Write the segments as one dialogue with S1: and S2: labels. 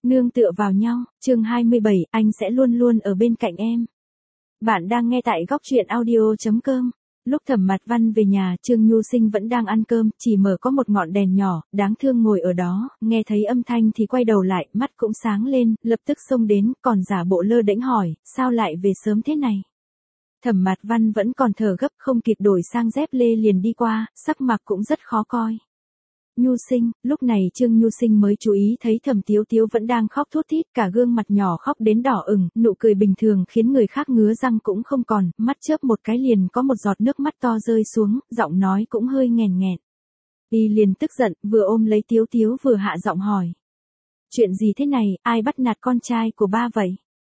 S1: Nương tựa vào nhau, chương 27, anh sẽ luôn luôn ở bên cạnh em. Bạn đang nghe tại góc truyện audio.com. Lúc Thẩm Mạt Văn về nhà, Trương Nhu Sinh vẫn đang ăn cơm, chỉ mở có một ngọn đèn nhỏ, đáng thương ngồi ở đó, nghe thấy âm thanh thì quay đầu lại, mắt cũng sáng lên, lập tức xông đến, còn giả bộ lơ đễnh hỏi, sao lại về sớm thế này? Thẩm Mạt Văn vẫn còn thở gấp, không kịp đổi sang dép lê liền đi qua, sắc mặt cũng rất khó coi. Nhu Sinh, lúc này Trương Nhu Sinh mới chú ý thấy Thẩm Tiếu Tiếu vẫn đang khóc thút thít, cả gương mặt nhỏ khóc đến đỏ ửng, nụ cười bình thường khiến người khác ngứa răng cũng không còn, mắt chớp một cái liền có một giọt nước mắt to rơi xuống, giọng nói cũng hơi nghèn nghẹn. Y liền tức giận, vừa ôm lấy Tiếu Tiếu vừa hạ giọng hỏi. Chuyện gì thế này, ai bắt nạt con trai của ba vậy?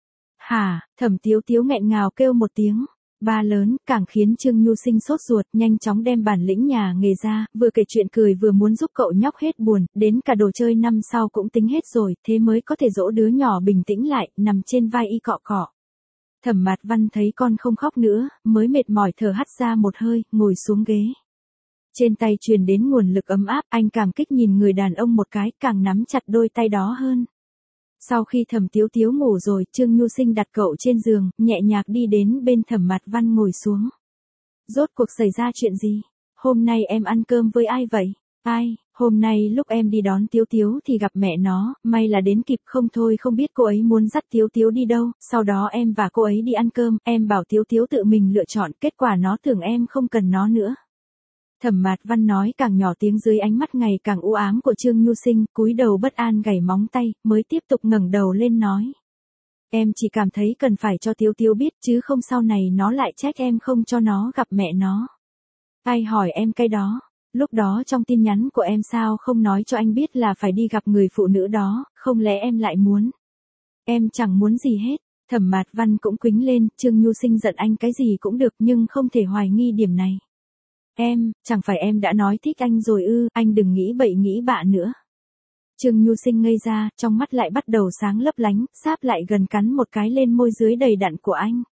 S1: Hả, Thẩm Tiếu Tiếu nghẹn ngào kêu một tiếng. Ba lớn, càng khiến Trương Nhu Sinh sốt ruột, nhanh chóng đem bản lĩnh nhà nghề ra, vừa kể chuyện cười vừa muốn giúp cậu nhóc hết buồn, đến cả đồ chơi năm sau cũng tính hết rồi, thế mới có thể dỗ đứa nhỏ bình tĩnh lại, nằm trên vai y cọ cọ. Thẩm Mạt Văn thấy con không khóc nữa, mới mệt mỏi thở hắt ra một hơi, ngồi xuống ghế. Trên tay truyền đến nguồn lực ấm áp, anh cảm kích nhìn người đàn ông một cái, càng nắm chặt đôi tay đó hơn. Sau khi Thẩm Tiếu Tiếu ngủ rồi, Trương Nhu Sinh đặt cậu trên giường, nhẹ nhàng đi đến bên Thẩm Mạt Văn ngồi xuống. Rốt cuộc xảy ra chuyện gì? Hôm nay em ăn cơm với ai vậy? Ai, hôm nay lúc em đi đón Tiếu Tiếu thì gặp mẹ nó, may là đến kịp, không thôi không biết cô ấy muốn dắt Tiếu Tiếu đi đâu, sau đó em và cô ấy đi ăn cơm, em bảo Tiếu Tiếu tự mình lựa chọn, kết quả nó tưởng em không cần nó nữa. Thẩm Mạt Văn nói càng nhỏ tiếng dưới ánh mắt ngày càng u ám của Trương Nhu Sinh, cúi đầu bất an gảy móng tay, mới tiếp tục ngẩng đầu lên nói. Em chỉ cảm thấy cần phải cho Tiếu Tiếu biết chứ không sau này nó lại trách em không cho nó gặp mẹ nó. Ai hỏi em cái đó, lúc đó trong tin nhắn của em sao không nói cho anh biết là phải đi gặp người phụ nữ đó, không lẽ em lại muốn? Em chẳng muốn gì hết. Thẩm Mạt Văn cũng quĩnh lên, Trương Nhu Sinh giận anh cái gì cũng được nhưng không thể hoài nghi điểm này. Em, chẳng phải em đã nói thích anh rồi ư, anh đừng nghĩ bậy nghĩ bạ nữa. Trương Nhu Sinh ngây ra, trong mắt lại bắt đầu sáng lấp lánh, sáp lại gần cắn một cái lên môi dưới đầy đặn của anh.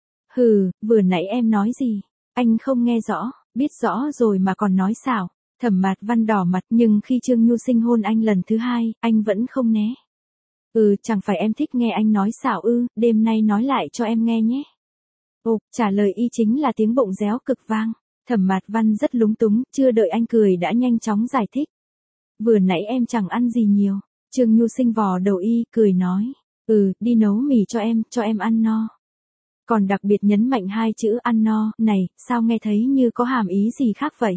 S1: Hừ, vừa nãy em nói gì? Anh không nghe rõ, biết rõ rồi mà còn nói xảo. Thẩm Mạt Văn đỏ mặt nhưng khi Trương Nhu Sinh hôn anh lần thứ hai, anh vẫn không né. Chẳng phải em thích nghe anh nói xảo ư, đêm nay nói lại cho em nghe nhé. Ồ, trả lời y chính là tiếng bụng réo cực vang. Thẩm Mạt Văn rất lúng túng, chưa đợi anh cười đã nhanh chóng giải thích. Vừa nãy em chẳng ăn gì nhiều. Trương Nhu Sinh vò đầu y, cười nói. Đi nấu mì cho em ăn no. Còn đặc biệt nhấn mạnh hai chữ ăn no, này, sao nghe thấy như có hàm ý gì khác vậy?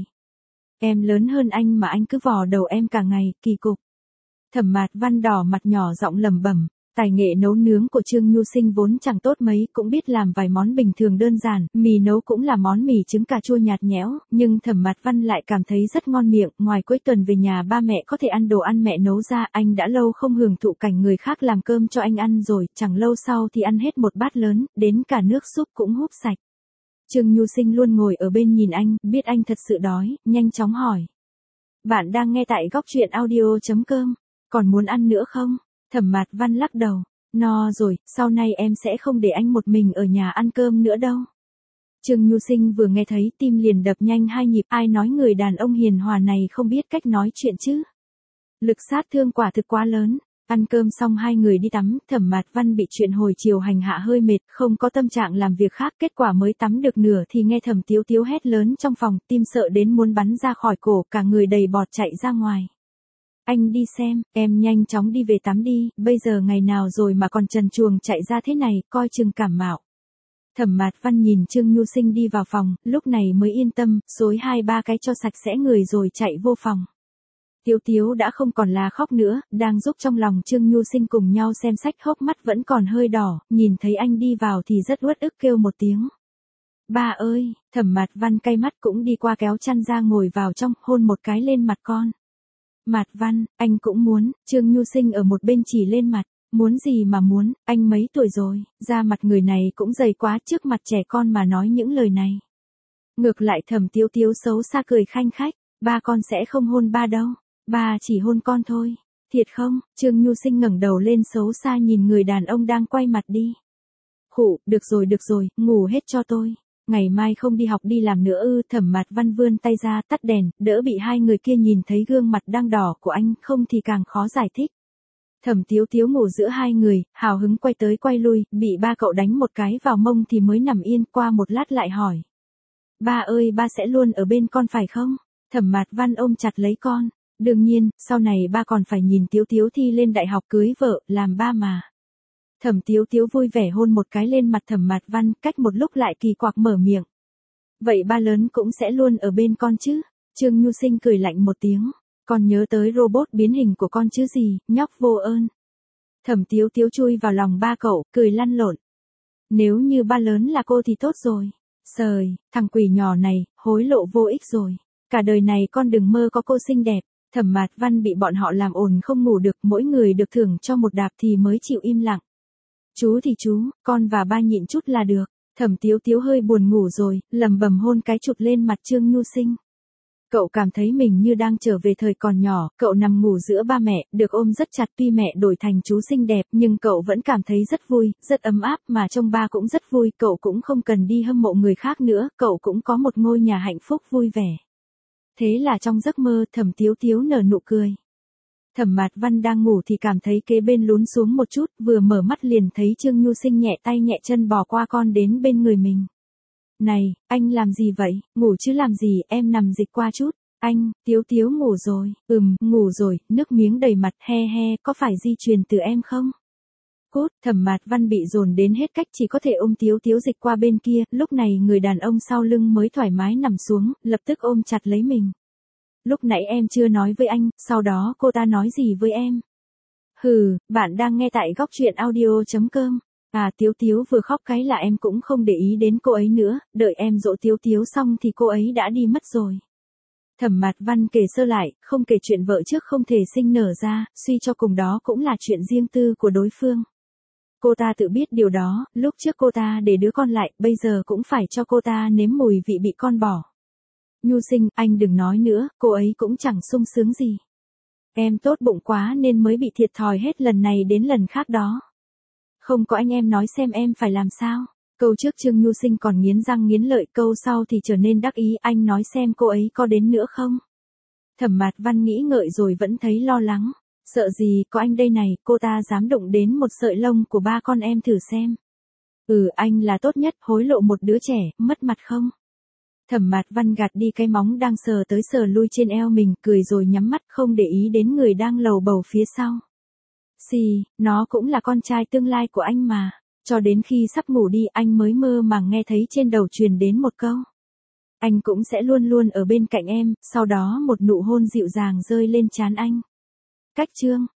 S1: Em lớn hơn anh mà anh cứ vò đầu em cả ngày, kỳ cục. Thẩm Mạt Văn đỏ mặt nhỏ giọng lẩm bẩm. Tài nghệ nấu nướng của Trương Nhu Sinh vốn chẳng tốt mấy, cũng biết làm vài món bình thường đơn giản, mì nấu cũng là món mì trứng cà chua nhạt nhẽo, nhưng Thẩm Mạt Văn lại cảm thấy rất ngon miệng, ngoài cuối tuần về nhà ba mẹ có thể ăn đồ ăn mẹ nấu ra, anh đã lâu không hưởng thụ cảnh người khác làm cơm cho anh ăn rồi, chẳng lâu sau thì ăn hết một bát lớn, đến cả nước súp cũng húp sạch. Trương Nhu Sinh luôn ngồi ở bên nhìn anh, biết anh thật sự đói, nhanh chóng hỏi. Bạn đang nghe tại góc truyện audio.com, còn muốn ăn nữa không? Thẩm Mạt Văn lắc đầu, no rồi, sau này em sẽ không để anh một mình ở nhà ăn cơm nữa đâu. Trương Nhu Sinh vừa nghe thấy tim liền đập nhanh hai nhịp, ai nói người đàn ông hiền hòa này không biết cách nói chuyện chứ. Lực sát thương quả thực quá lớn. Ăn cơm xong hai người đi tắm, Thẩm Mạt Văn bị chuyện hồi chiều hành hạ hơi mệt, không có tâm trạng làm việc khác, kết quả mới tắm được nửa thì nghe Thẩm Tiếu Tiếu hét lớn trong phòng, tim sợ đến muốn bắn ra khỏi cổ, cả người đầy bọt chạy ra ngoài. Anh đi xem, em nhanh chóng đi về tắm đi, bây giờ ngày nào rồi mà còn trần truồng chạy ra thế này, coi chừng cảm mạo. Thẩm Mạt Văn nhìn Trương Nhu Sinh đi vào phòng, lúc này mới yên tâm, xối 2-3 cái cho sạch sẽ người rồi chạy vô phòng. Tiếu Tiếu đã không còn là khóc nữa, đang giúp trong lòng Trương Nhu Sinh cùng nhau xem sách, hốc mắt vẫn còn hơi đỏ, nhìn thấy anh đi vào thì rất uất ức kêu một tiếng. Ba ơi, Thẩm Mạt Văn cay mắt cũng đi qua kéo chăn ra ngồi vào trong, hôn một cái lên mặt con. Mạt Văn, anh cũng muốn, Trương Nhu Sinh ở một bên chỉ lên mặt, muốn gì mà muốn, anh mấy tuổi rồi, da mặt người này cũng dày quá, trước mặt trẻ con mà nói những lời này. Ngược lại Thẩm Tiếu Tiếu xấu xa cười khanh khách, ba con sẽ không hôn ba đâu, ba chỉ hôn con thôi, thiệt không? Trương Nhu Sinh ngẩng đầu lên xấu xa nhìn người đàn ông đang quay mặt đi. Khụ, được rồi, ngủ hết cho tôi. Ngày mai không đi học đi làm nữa ư? Thẩm Mạt Văn vươn tay ra tắt đèn, đỡ bị hai người kia nhìn thấy gương mặt đang đỏ của anh, không thì càng khó giải thích. Thẩm Tiếu Tiếu ngủ giữa hai người, hào hứng quay tới quay lui, bị ba cậu đánh một cái vào mông thì mới nằm yên, qua một lát lại hỏi. Ba ơi, ba sẽ luôn ở bên con phải không? Thẩm Mạt Văn ôm chặt lấy con. Đương nhiên, sau này ba còn phải nhìn Tiếu Tiếu thi lên đại học cưới vợ, làm ba mà. Thẩm Tiếu Tiếu vui vẻ hôn một cái lên mặt Thẩm Mạt Văn, cách một lúc lại kỳ quặc mở miệng. Vậy ba lớn cũng sẽ luôn ở bên con chứ? Trương Nhu Sinh cười lạnh một tiếng. Con nhớ tới robot biến hình của con chứ gì, nhóc vô ơn. Thẩm Tiếu Tiếu chui vào lòng ba cậu, cười lăn lộn. Nếu như ba lớn là cô thì tốt rồi. Sời, thằng quỷ nhỏ này, hối lộ vô ích rồi. Cả đời này con đừng mơ có cô xinh đẹp. Thẩm Mạt Văn bị bọn họ làm ồn không ngủ được, mỗi người được thưởng cho một đạp thì mới chịu im lặng. Chú thì chú, con và ba nhịn chút là được. Thẩm Tiếu Tiếu hơi buồn ngủ rồi, lầm bầm hôn cái chụp lên mặt Trương Nhu Sinh. Cậu cảm thấy mình như đang trở về thời còn nhỏ, cậu nằm ngủ giữa ba mẹ, được ôm rất chặt, tuy mẹ đổi thành chú xinh đẹp nhưng cậu vẫn cảm thấy rất vui, rất ấm áp, mà trông ba cũng rất vui, cậu cũng không cần đi hâm mộ người khác nữa, cậu cũng có một ngôi nhà hạnh phúc vui vẻ. Thế là trong giấc mơ, Thẩm Tiếu Tiếu nở nụ cười. Thẩm Mạt Văn đang ngủ thì cảm thấy kế bên lún xuống một chút, vừa mở mắt liền thấy Trương Nhu Sinh nhẹ tay nhẹ chân bò qua con đến bên người mình. Này, anh làm gì vậy, ngủ chứ làm gì, em nằm dịch qua chút. Anh, Tiếu Tiếu ngủ rồi, ngủ rồi, nước miếng đầy mặt, he he, có phải di truyền từ em không? Cút, Thẩm Mạt Văn bị dồn đến hết cách chỉ có thể ôm Tiếu Tiếu dịch qua bên kia, lúc này người đàn ông sau lưng mới thoải mái nằm xuống, lập tức ôm chặt lấy mình. Lúc nãy em chưa nói với anh, sau đó cô ta nói gì với em? Hừ, bạn đang nghe tại góc truyện audio.com. À, Tiếu Tiếu vừa khóc cái là em cũng không để ý đến cô ấy nữa, đợi em dỗ Tiếu Tiếu xong thì cô ấy đã đi mất rồi. Thẩm Mạt Văn kể sơ lại, không kể chuyện vợ trước không thể sinh nở ra, suy cho cùng đó cũng là chuyện riêng tư của đối phương. Cô ta tự biết điều đó, lúc trước cô ta để đứa con lại, bây giờ cũng phải cho cô ta nếm mùi vị bị con bỏ. Nhu Sinh, anh đừng nói nữa, cô ấy cũng chẳng sung sướng gì. Em tốt bụng quá nên mới bị thiệt thòi hết lần này đến lần khác đó. Không có anh em nói xem em phải làm sao. Câu trước Trương Nhu Sinh còn nghiến răng nghiến lợi, câu sau thì trở nên đắc ý, anh nói xem cô ấy có đến nữa không. Thẩm Mạt Văn nghĩ ngợi rồi vẫn thấy lo lắng. Sợ gì, có anh đây này, cô ta dám đụng đến một sợi lông của ba con em thử xem. Anh là tốt nhất, hối lộ một đứa trẻ, mất mặt không? Thẩm Mạt Văn gạt đi cái móng đang sờ tới sờ lui trên eo mình, cười rồi nhắm mắt không để ý đến người đang lầu bầu phía sau. Nó cũng là con trai tương lai của anh mà. Cho đến khi sắp ngủ đi anh mới mơ màng nghe thấy trên đầu truyền đến một câu. Anh cũng sẽ luôn luôn ở bên cạnh em, sau đó một nụ hôn dịu dàng rơi lên trán anh. Cách chương